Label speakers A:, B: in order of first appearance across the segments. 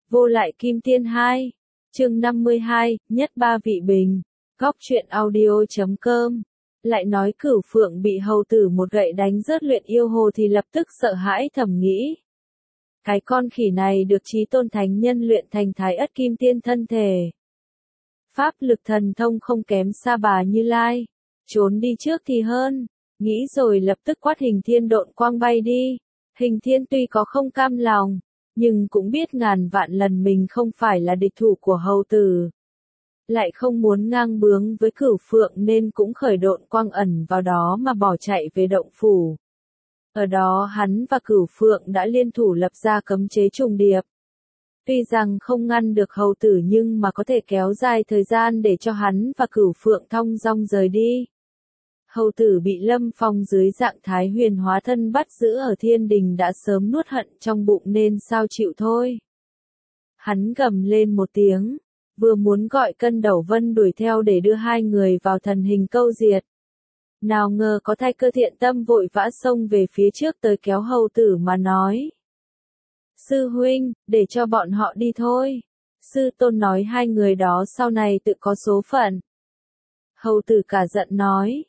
A: Vô lại kim tiên 2. Chương 52, nhất ba vị bình. Góc truyện audio.com. Lại nói Cửu Phượng bị hầu tử một gậy đánh rớt luyện yêu hồ thì lập tức sợ hãi thầm nghĩ. Cái con khỉ này được Chí Tôn Thánh Nhân luyện thành Thái Ất Kim Tiên thân thể. Pháp lực thần thông không kém xa Bà Như Lai. Trốn đi trước thì hơn. Nghĩ rồi lập tức quát Hình Thiên độn quang bay đi. Hình Thiên tuy có không cam lòng, nhưng cũng biết ngàn vạn lần mình không phải là địch thủ của hầu tử. Lại không muốn ngang bướng với Cửu Phượng nên cũng khởi độn quang ẩn vào đó mà bỏ chạy về động phủ. Ở đó hắn và Cửu Phượng đã liên thủ lập ra cấm chế trùng điệp. Tuy rằng không ngăn được hầu tử nhưng mà có thể kéo dài thời gian để cho hắn và Cửu Phượng thong dong rời đi. Hầu tử bị Lâm Phong dưới dạng Thái Huyền hóa thân bắt giữ ở thiên đình đã sớm nuốt hận trong bụng nên sao chịu thôi. Hắn gầm lên một tiếng, vừa muốn gọi Cân Đẩu Vân đuổi theo để đưa hai người vào thần hình câu diệt. Nào ngờ có Thay Cơ thiện tâm vội vã xông về phía trước tới kéo hầu tử mà nói. Sư huynh, để cho bọn họ đi thôi. Sư tôn nói hai người đó sau này tự có số phận. Hầu tử cả giận nói.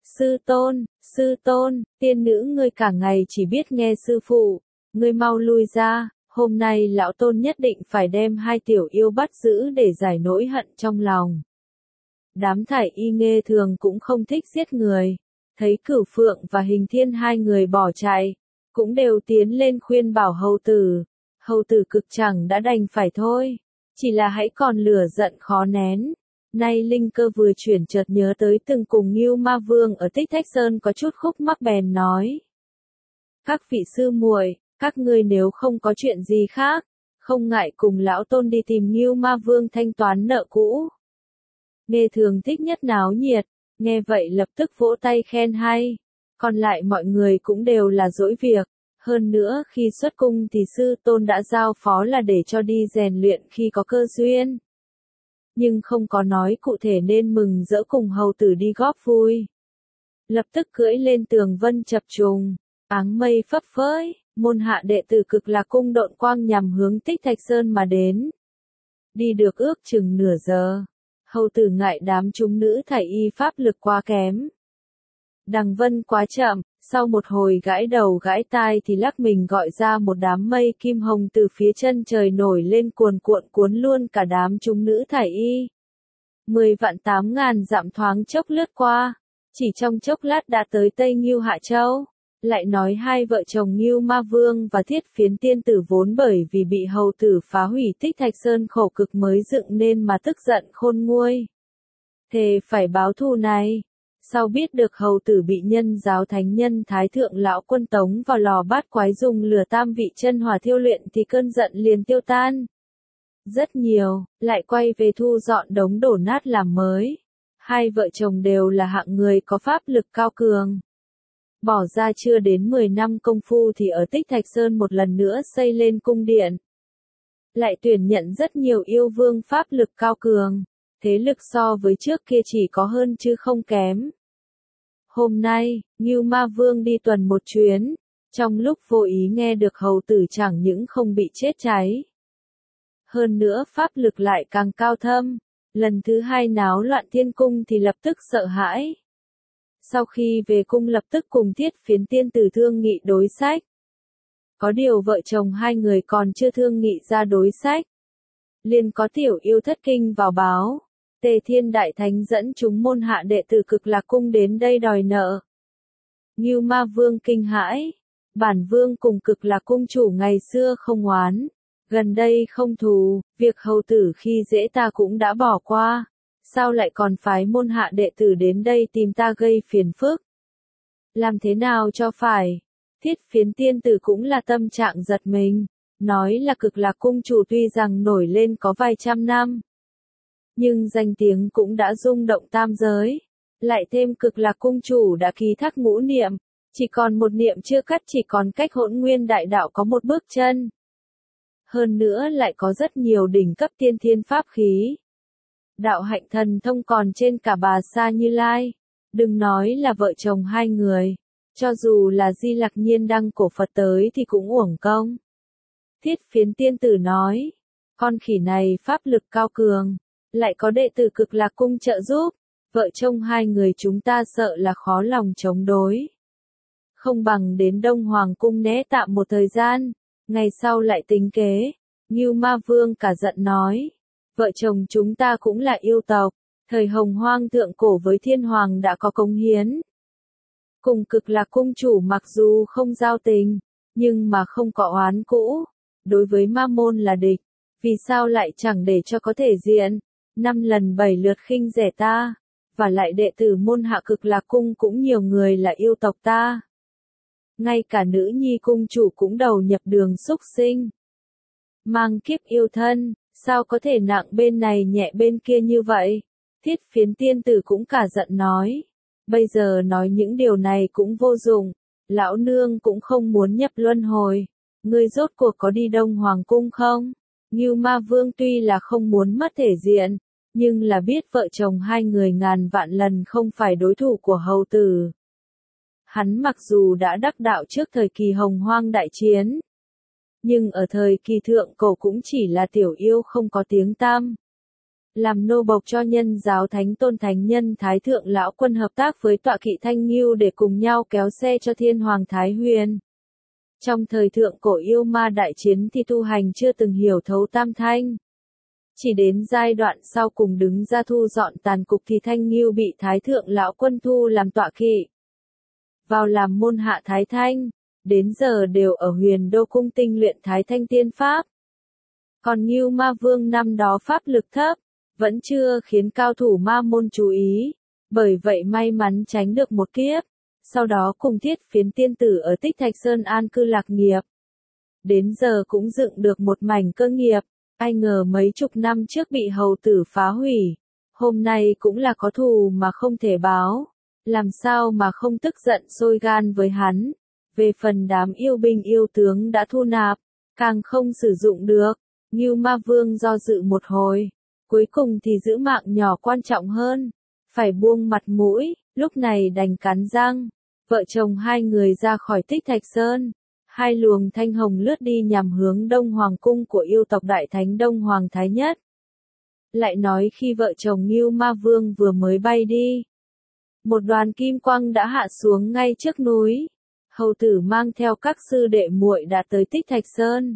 A: Sư tôn, tiên nữ ngươi cả ngày chỉ biết nghe sư phụ, ngươi mau lui ra, hôm nay lão tôn nhất định phải đem hai tiểu yêu bắt giữ để giải nỗi hận trong lòng. Đám thải y nghê thường cũng không thích giết người, thấy Cửu Phượng và Hình Thiên hai người bỏ chạy, cũng đều tiến lên khuyên bảo hầu tử cực chẳng đã đành phải thôi, chỉ là hãy còn lửa giận khó nén. Nay linh cơ vừa chuyển chợt nhớ tới từng cùng Ngưu Ma Vương ở Tích Thách Sơn có chút khúc mắc bèn nói. Các vị sư muội, các ngươi nếu không có chuyện gì khác, không ngại cùng lão tôn đi tìm Ngưu Ma Vương thanh toán nợ cũ. Nghe thường thích nhất náo nhiệt, nghe vậy lập tức vỗ tay khen hay, còn lại mọi người cũng đều là dỗi việc. Hơn nữa khi xuất cung thì sư tôn đã giao phó là để cho đi rèn luyện khi có cơ duyên. Nhưng không có nói cụ thể nên mừng rỡ cùng hầu tử đi góp vui. Lập tức cưỡi lên tường vân chập trùng, áng mây phấp phới, môn hạ đệ tử Cực Lạc cung độn quang nhằm hướng Tích Thạch Sơn mà đến. Đi được ước chừng nửa giờ, hầu tử ngại đám chúng nữ thải y pháp lực quá kém. Đằng vân quá chậm, sau một hồi gãi đầu gãi tai thì lắc mình gọi ra một đám mây kim hồng từ phía chân trời nổi lên cuồn cuộn cuốn luôn cả đám chúng nữ thải y. 10.000-8.000 dặm thoáng chốc lướt qua, chỉ trong chốc lát đã tới Tây Ngưu Hạ Châu. Lại nói hai vợ chồng Ngưu Ma Vương và Thiết Phiến Tiên Tử vốn bởi vì bị hầu tử phá hủy Tích Thạch Sơn khổ cực mới dựng nên mà tức giận khôn nguôi. Thề phải báo thù này. Sau biết được hầu tử bị nhân giáo thánh nhân Thái Thượng Lão Quân tống vào lò bát quái dùng lửa tam vị chân hỏa thiêu luyện thì cơn giận liền tiêu tan. Rất nhiều, lại quay về thu dọn đống đổ nát làm mới. Hai vợ chồng đều là hạng người có pháp lực cao cường. Bỏ ra chưa đến 10 năm công phu thì ở Tích Thạch Sơn một lần nữa xây lên cung điện. Lại tuyển nhận rất nhiều yêu vương pháp lực cao cường. Thế lực so với trước kia chỉ có hơn chứ không kém. Hôm nay, Ngưu Ma Vương đi tuần một chuyến, trong lúc vô ý nghe được hầu tử chẳng những không bị chết cháy. Hơn nữa pháp lực lại càng cao thâm, lần thứ hai náo loạn thiên cung thì lập tức sợ hãi. Sau khi về cung lập tức cùng Thiết Phiến Tiên Tử thương nghị đối sách. Có điều vợ chồng hai người còn chưa thương nghị ra đối sách. Liền có tiểu yêu thất kinh vào báo. Tề Thiên Đại Thánh dẫn chúng môn hạ đệ tử Cực Lạc cung đến đây đòi nợ. Ngưu Ma Vương kinh hãi, bản vương cùng Cực Lạc cung chủ ngày xưa không oán, gần đây không thù, việc hầu tử khi dễ ta cũng đã bỏ qua, sao lại còn phái môn hạ đệ tử đến đây tìm ta gây phiền phức? Làm thế nào cho phải? Thiết Phiến Tiên Tử cũng là tâm trạng giật mình, nói là Cực Lạc cung chủ tuy rằng nổi lên có vài trăm năm, nhưng danh tiếng cũng đã rung động tam giới. Lại thêm Cực Lạc cung chủ đã ký thác ngũ niệm, chỉ còn một niệm chưa cắt, chỉ còn cách Hỗn Nguyên Đại Đạo có một bước chân. Hơn nữa lại có rất nhiều đỉnh cấp tiên thiên pháp khí. Đạo hạnh thần thông còn trên cả Bà Sa Như Lai. Đừng nói là vợ chồng hai người, cho dù là Di Lặc Nhiên đăng cổ Phật tới thì cũng uổng công. Thiết Phiến Tiên Tử nói, con khỉ này pháp lực cao cường, lại có đệ tử Cực Lạc cung trợ giúp, vợ chồng hai người chúng ta sợ là khó lòng chống đối. Không bằng đến Đông Hoàng cung né tạm một thời gian, ngày sau lại tính kế. Ngưu Ma Vương cả giận nói, vợ chồng chúng ta cũng là yêu tộc, thời Hồng Hoang thượng cổ với Thiên Hoàng đã có cống hiến. Cùng Cực Lạc cung chủ mặc dù không giao tình, nhưng mà không có oán cũ, đối với ma môn là địch, vì sao lại chẳng để cho có thể diện, 5 lần 7 lượt khinh rẻ ta, và lại đệ tử môn hạ Cực Lạc cung cũng nhiều người là yêu tộc ta. Ngay cả nữ nhi cung chủ cũng đầu nhập đường xúc sinh. Mang kiếp yêu thân, sao có thể nặng bên này nhẹ bên kia như vậy? Thiết Phiến tiên tử cũng cả giận nói. Bây giờ nói những điều này cũng vô dụng, lão nương cũng không muốn nhập luân hồi. Ngươi rốt cuộc có đi Đông Hoàng cung không? Ngưu Ma Vương tuy là không muốn mất thể diện, nhưng là biết vợ chồng hai người ngàn vạn lần không phải đối thủ của hầu tử. Hắn mặc dù đã đắc đạo trước thời kỳ Hồng Hoang đại chiến, nhưng ở thời kỳ thượng cổ cũng chỉ là tiểu yêu không có tiếng tăm. Làm nô bộc cho nhân giáo Thánh Tôn Thánh Nhân Thái Thượng Lão Quân hợp tác với tọa kỵ Thanh Ngưu để cùng nhau kéo xe cho Thiên Hoàng Thái Huyền. Trong thời thượng cổ yêu ma đại chiến thì tu hành chưa từng hiểu thấu tam thanh. Chỉ đến giai đoạn sau cùng đứng ra thu dọn tàn cục thì Thanh Ngưu bị Thái Thượng Lão Quân thu làm tọa kỵ. Vào làm môn hạ Thái Thanh, đến giờ đều ở Huyền Đô cung tinh luyện Thái Thanh tiên pháp. Còn Ngưu Ma Vương năm đó pháp lực thấp, vẫn chưa khiến cao thủ ma môn chú ý, bởi vậy may mắn tránh được một kiếp, sau đó cùng Thiết Phiến tiên tử ở Tích Thạch Sơn an cư lạc nghiệp. Đến giờ cũng dựng được một mảnh cơ nghiệp, ai ngờ mấy chục năm trước bị hầu tử phá hủy, hôm nay cũng là có thù mà không thể báo, làm sao mà không tức giận sôi gan với hắn. Về phần đám yêu binh yêu tướng đã thu nạp, càng không sử dụng được, Ngưu Ma Vương do dự một hồi. Cuối cùng thì giữ mạng nhỏ quan trọng hơn, phải buông mặt mũi, lúc này đành cắn răng. Vợ chồng hai người ra khỏi Tích Thạch Sơn, hai luồng thanh hồng lướt đi nhằm hướng Đông Hoàng cung của yêu tộc Đại Thánh Đông Hoàng Thái Nhất. Lại nói khi vợ chồng Ngưu Ma Vương vừa mới bay đi, một đoàn kim quang đã hạ xuống ngay trước núi. Hầu tử mang theo các sư đệ muội đã tới Tích Thạch Sơn.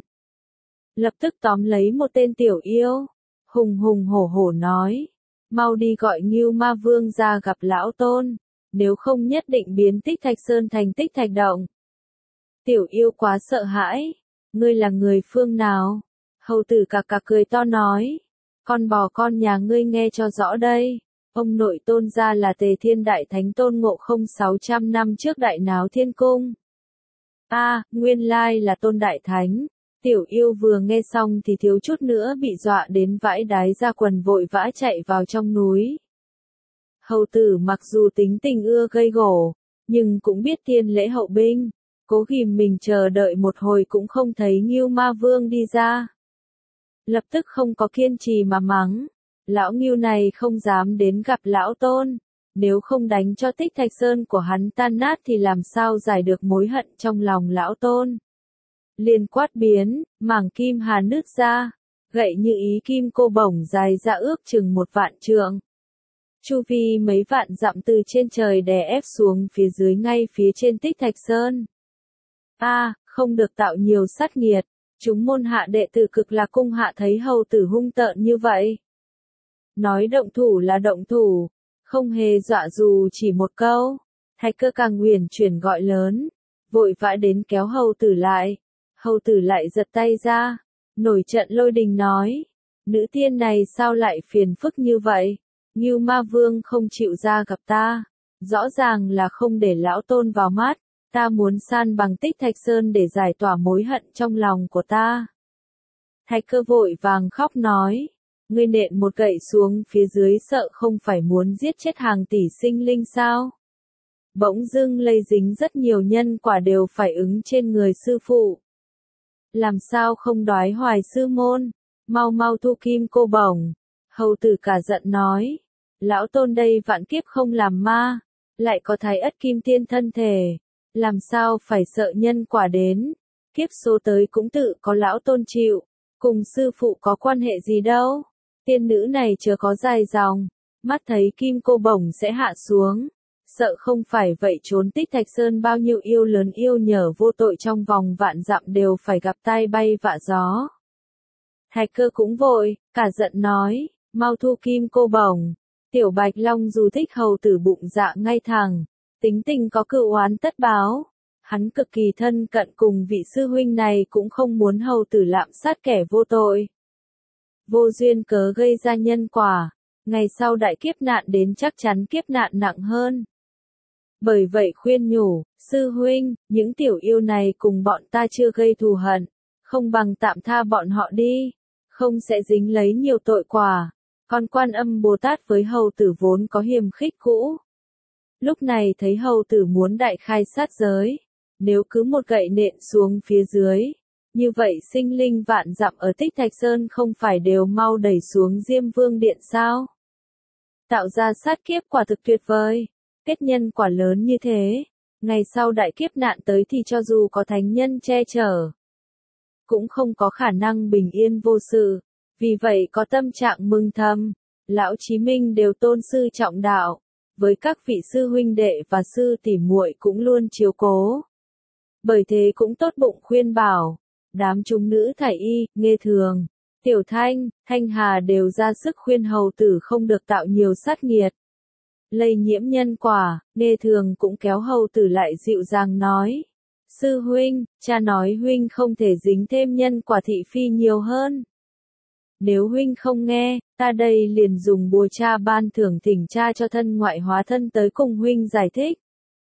A: Lập tức tóm lấy một tên tiểu yêu, hùng hùng hổ hổ nói, mau đi gọi Ngưu Ma Vương ra gặp lão tôn, nếu không nhất định biến Tích Thạch Sơn thành Tích Thạch Động. Tiểu yêu quá sợ hãi, ngươi là người phương nào? Hầu tử cạc cạc cười to nói, con bò con nhà ngươi nghe cho rõ đây, ông nội tôn gia là Tề Thiên Đại Thánh Tôn Ngộ Không 600 năm trước đại náo thiên cung. Nguyên lai là Tôn Đại Thánh. Tiểu yêu vừa nghe xong thì thiếu chút nữa bị dọa đến vãi đái ra quần vội vã chạy vào trong núi. Hầu tử mặc dù tính tình ưa gây gổ, nhưng cũng biết thiên lễ hậu binh, cố ghìm mình chờ đợi một hồi cũng không thấy Ngưu Ma Vương đi ra. Lập tức không có kiên trì mà mắng, lão Ngưu này không dám đến gặp lão tôn, nếu không đánh cho Tích Thạch Sơn của hắn tan nát thì làm sao giải được mối hận trong lòng lão tôn. Liền quát biến, mảng kim hà nứt ra, gậy như ý kim cô bổng dài ra ước chừng 1 vạn trượng. Chu vi mấy vạn dặm từ trên trời đè ép xuống phía dưới ngay phía trên Tích Thạch Sơn. Không được tạo nhiều sát nghiệt, chúng môn hạ đệ tử Cực Lạc cung hạ thấy hầu tử hung tợn như vậy. Nói động thủ là động thủ, không hề dọa dù chỉ một câu. Thạch Cơ càng huyền chuyển gọi lớn, vội vã đến kéo hầu tử lại. Hầu tử lại giật tay ra, nổi trận lôi đình nói, nữ tiên này sao lại phiền phức như vậy? Ngưu Ma Vương không chịu ra gặp ta, rõ ràng là không để lão tôn vào mắt, ta muốn san bằng Tích Thạch Sơn để giải tỏa mối hận trong lòng của ta. Thạch Cơ vội vàng khóc nói, ngươi nện một gậy xuống phía dưới sợ không phải muốn giết chết hàng tỷ sinh linh sao? Bỗng dưng lây dính rất nhiều nhân quả đều phải ứng trên người sư phụ. Làm sao không đoái hoài sư môn, mau mau thu kim cô bổng. Hầu tử cả giận nói, lão tôn đây vạn kiếp không làm ma, lại có Thái Ất Kim Tiên thân thể, làm sao phải sợ nhân quả đến, kiếp số tới cũng tự có lão tôn chịu, Cùng sư phụ có quan hệ gì đâu. Tiên nữ này chớ có dài dòng, mắt thấy kim cô bổng sẽ hạ xuống. Sợ không phải vậy trốn Tích Thạch Sơn bao nhiêu yêu lớn yêu nhở vô tội trong vòng vạn dặm đều phải gặp tai bay vạ gió. Thạch Cơ cũng vội, cả giận nói, mau thu kim cô bổng. Tiểu Bạch Long dù thích hầu tử bụng dạ ngay thẳng, tính tình có cựu oán tất báo. Hắn cực kỳ thân cận cùng vị sư huynh này cũng không muốn hầu tử lạm sát kẻ vô tội. Vô duyên cớ gây ra nhân quả, ngày sau đại kiếp nạn đến chắc chắn kiếp nạn nặng hơn. Bởi vậy khuyên nhủ, sư huynh, những tiểu yêu này cùng bọn ta chưa gây thù hận, không bằng tạm tha bọn họ đi, không sẽ dính lấy nhiều tội quả. Còn Quan Âm Bồ Tát với hầu tử vốn có hiềm khích cũ. Lúc này thấy hầu tử muốn đại khai sát giới, nếu cứ một gậy nện xuống phía dưới, như vậy sinh linh vạn dặm ở Tích Thạch Sơn không phải đều mau đẩy xuống Diêm Vương Điện sao? Tạo ra sát kiếp quả thực tuyệt vời, kết nhân quả lớn như thế, ngày sau đại kiếp nạn tới thì cho dù có thánh nhân che chở, cũng không có khả năng bình yên vô sự, vì vậy có tâm trạng mừng thầm, lão Chí Minh đều tôn sư trọng đạo, với các vị sư huynh đệ và sư tỷ muội cũng luôn chiếu cố. Bởi thế cũng tốt bụng khuyên bảo, đám chúng nữ thải y, Nghê Thường, Tiểu Thanh, Thanh Hà đều ra sức khuyên hầu tử không được tạo nhiều sát nghiệt. Lây nhiễm nhân quả, Nghê Thường cũng kéo hầu tử lại dịu dàng nói. Sư huynh, cha nói huynh không thể dính thêm nhân quả thị phi nhiều hơn. Nếu huynh không nghe, ta đây liền dùng bùa cha ban thưởng thỉnh cha cho thân ngoại hóa thân tới cùng huynh giải thích.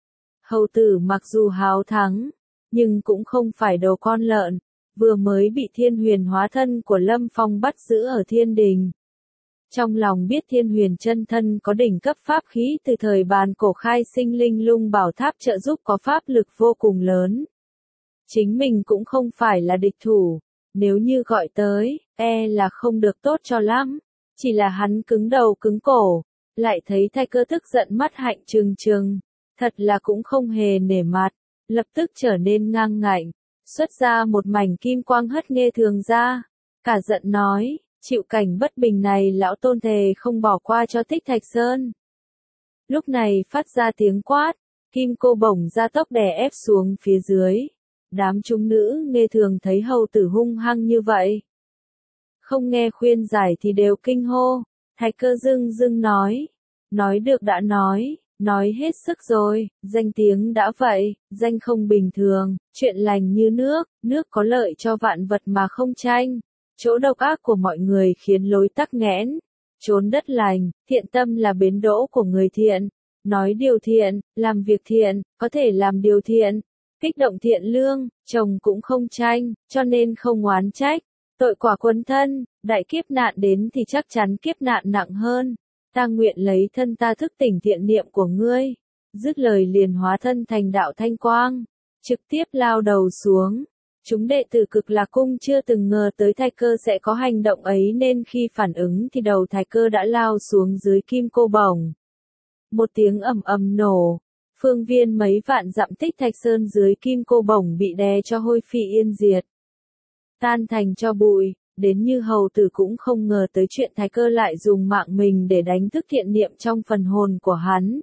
A: Hầu tử mặc dù háo thắng, nhưng cũng không phải đầu con lợn, vừa mới bị Thiên Huyền hóa thân của Lâm Phong bắt giữ ở thiên đình. Trong lòng biết Thiên Huyền chân thân có đỉnh cấp pháp khí từ thời bàn cổ khai sinh linh lung bảo tháp trợ giúp có pháp lực vô cùng lớn. Chính mình cũng không phải là địch thủ, nếu như gọi tới, là không được tốt cho lắm. Chỉ là hắn cứng đầu cứng cổ, lại thấy Thạch Cơ tức giận mắt hạnh trừng trừng, thật là cũng không hề nể mặt, lập tức trở nên ngang ngạnh, xuất ra một mảnh kim quang hất Nghê Thường ra, cả giận nói, chịu cảnh bất bình này lão tôn thề không bỏ qua cho Tích Thạch Sơn. Lúc này phát ra tiếng quát, kim cô bổng ra tốc đè ép xuống phía dưới. Đám chúng nữ Nghê Thường thấy hầu tử hung hăng như vậy, không nghe khuyên giải thì đều kinh hô. Thạch Cơ dưng nói được đã nói hết sức rồi, danh tiếng đã vậy, danh không bình thường, chuyện lành như nước có lợi cho vạn vật mà không tranh. Chỗ độc ác của mọi người khiến lối tắc nghẽn, chốn đất lành, thiện tâm là bến đỗ của người thiện, nói điều thiện, làm việc thiện, có thể làm điều thiện, kích động thiện lương, chồng cũng không tranh, cho nên không oán trách, tội quả quấn thân, đại kiếp nạn đến thì chắc chắn kiếp nạn nặng hơn, ta nguyện lấy thân ta thức tỉnh thiện niệm của ngươi, dứt lời liền hóa thân thành đạo thanh quang, trực tiếp lao đầu xuống. Chúng đệ tử Cực Lạc Cung chưa từng ngờ tới Thạch Cơ sẽ có hành động ấy nên khi phản ứng thì đầu Thạch Cơ đã lao xuống dưới kim cô bổng. Một tiếng ầm ầm nổ, phương viên mấy vạn dặm Tích Thạch Sơn dưới kim cô bổng bị đè cho hôi phi yên diệt. Tan thành cho bụi, đến như hầu tử cũng không ngờ tới chuyện Thạch Cơ lại dùng mạng mình để đánh thức thiện niệm trong phần hồn của hắn.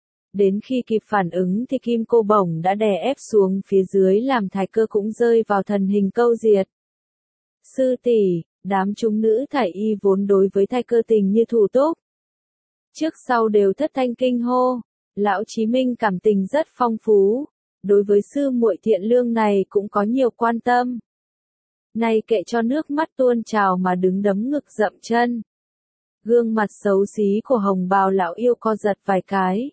A: Đến khi kịp phản ứng thì kim cô bổng đã đè ép xuống phía dưới làm Thạch Cơ cũng rơi vào thần hình câu diệt. Sư tỷ, đám chúng nữ thải y vốn đối với Thạch Cơ tình như thủ túc. Trước sau đều thất thanh kinh hô, lão Chí Minh cảm tình rất phong phú, đối với sư muội thiện lương này cũng có nhiều quan tâm. Này kệ cho nước mắt tuôn trào mà đứng đấm ngực dậm chân. Gương mặt xấu xí của hồng bào lão yêu co giật vài cái.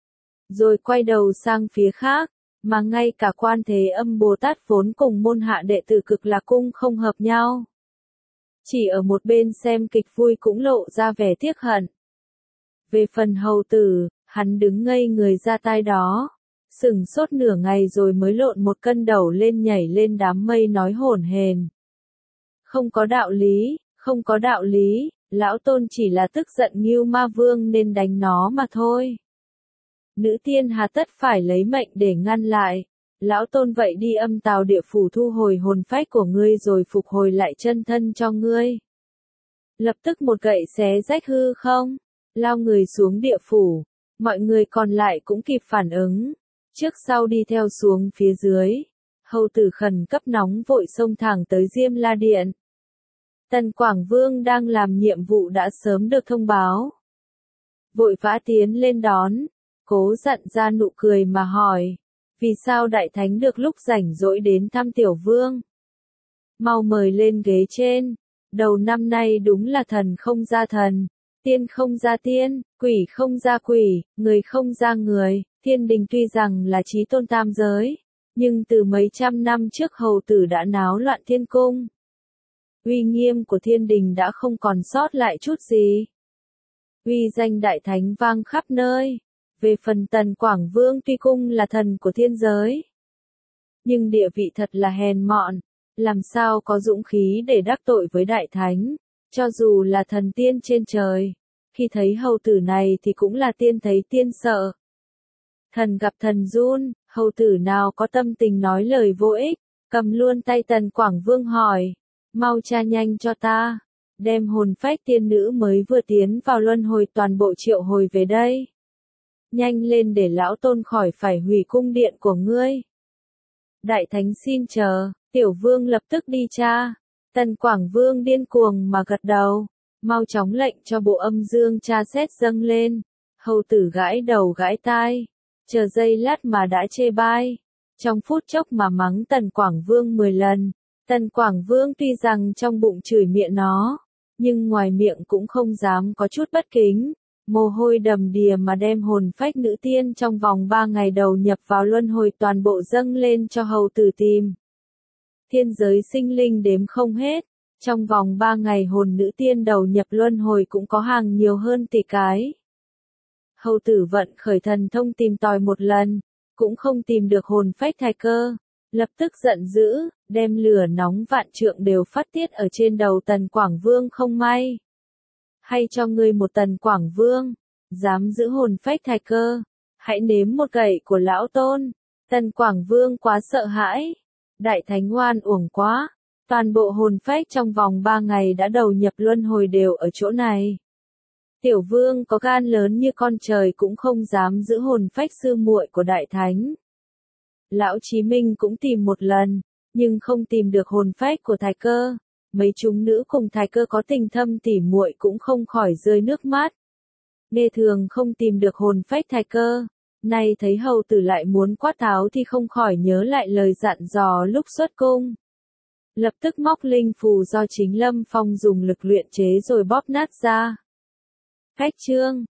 A: Rồi quay đầu sang phía khác, mà ngay cả Quan Thế Âm Bồ Tát vốn cùng môn hạ đệ tử Cực Lạc Cung không hợp nhau. Chỉ ở một bên xem kịch vui cũng lộ ra vẻ tiếc hận. Về phần hầu tử, hắn đứng ngây người ra tai đó, sửng sốt nửa ngày rồi mới lộn một cân đầu lên nhảy lên đám mây nói hổn hển. Không có đạo lý, lão tôn chỉ là tức giận Ngưu Ma Vương nên đánh nó mà thôi. Nữ tiên hà tất phải lấy mệnh để ngăn lại, Lão Tôn vậy đi âm tào địa phủ thu hồi hồn phách của ngươi rồi phục hồi lại chân thân cho ngươi. Lập tức một gậy xé rách hư không, lao người xuống địa phủ, mọi người còn lại cũng kịp phản ứng, trước sau đi theo xuống phía dưới. Hầu tử khẩn cấp nóng vội xông thẳng tới Diêm La Điện. Tần Quảng Vương đang làm nhiệm vụ đã sớm được thông báo. Vội vã tiến lên đón, cố dặn ra nụ cười mà hỏi, vì sao đại thánh được lúc rảnh rỗi đến thăm tiểu vương? Mau mời lên ghế trên, đầu năm nay đúng là thần không ra thần, tiên không ra tiên, quỷ không ra quỷ, người không ra người. Thiên đình tuy rằng là chí tôn tam giới, nhưng từ mấy trăm năm trước hầu tử đã náo loạn thiên cung. Uy nghiêm của thiên đình đã không còn sót lại chút gì. Uy danh đại thánh vang khắp nơi. Về phần Tần Quảng Vương tuy cung là thần của thiên giới, nhưng địa vị thật là hèn mọn, làm sao có dũng khí để đắc tội với đại thánh, cho dù là thần tiên trên trời. Khi thấy hầu tử này thì cũng là tiên thấy tiên sợ. Thần gặp thần run, hầu tử nào có tâm tình nói lời vô ích, cầm luôn tay Tần Quảng Vương hỏi, mau tra nhanh cho ta, đem hồn phách tiên nữ mới vừa tiến vào luân hồi toàn bộ triệu hồi về đây. Nhanh lên để lão Tôn khỏi phải hủy cung điện của ngươi. Đại thánh xin chờ, tiểu vương lập tức đi tra. Tần Quảng Vương điên cuồng mà gật đầu, mau chóng lệnh cho bộ âm dương tra xét dâng lên. Hầu tử gãi đầu gãi tai, chờ giây lát mà đã chê bai, trong phút chốc mà mắng Tần Quảng Vương 10 lần. Tần Quảng Vương tuy rằng trong bụng chửi miệng nó, nhưng ngoài miệng cũng không dám có chút bất kính. Mồ hôi đầm đìa mà đem hồn phách nữ tiên trong vòng 3 ngày đầu nhập vào luân hồi toàn bộ dâng lên cho hầu tử tìm. Thiên giới sinh linh đếm không hết, trong vòng 3 ngày hồn nữ tiên đầu nhập luân hồi cũng có hàng nhiều hơn tỷ cái. Hầu tử vận khởi thần thông tìm tòi một lần, cũng không tìm được hồn phách Thai Cơ, lập tức giận dữ, đem lửa nóng vạn trượng đều phát tiết ở trên đầu Tần Quảng Vương không may. Hay cho ngươi một Tần Quảng Vương, dám giữ hồn phách Thai Cơ, hãy nếm một gậy của lão Tôn. Tần Quảng Vương quá sợ hãi, đại thánh oan uổng quá, toàn bộ hồn phách trong vòng 3 ngày đã đầu nhập luân hồi đều ở chỗ này. Tiểu vương có gan lớn như con trời cũng không dám giữ hồn phách sư muội của đại thánh. Lão Chí Minh cũng tìm một lần, nhưng không tìm được hồn phách của Thai Cơ. Mấy chúng nữ cùng Thai Cơ có tình thâm tỉ muội cũng không khỏi rơi nước mắt. Nghe thường không tìm được hồn phách Thai Cơ, nay thấy hầu tử lại muốn quát tháo thì không khỏi nhớ lại lời dặn dò lúc xuất cung. Lập tức móc linh phù do chính Lâm Phong dùng lực luyện chế rồi bóp nát ra. Khách chương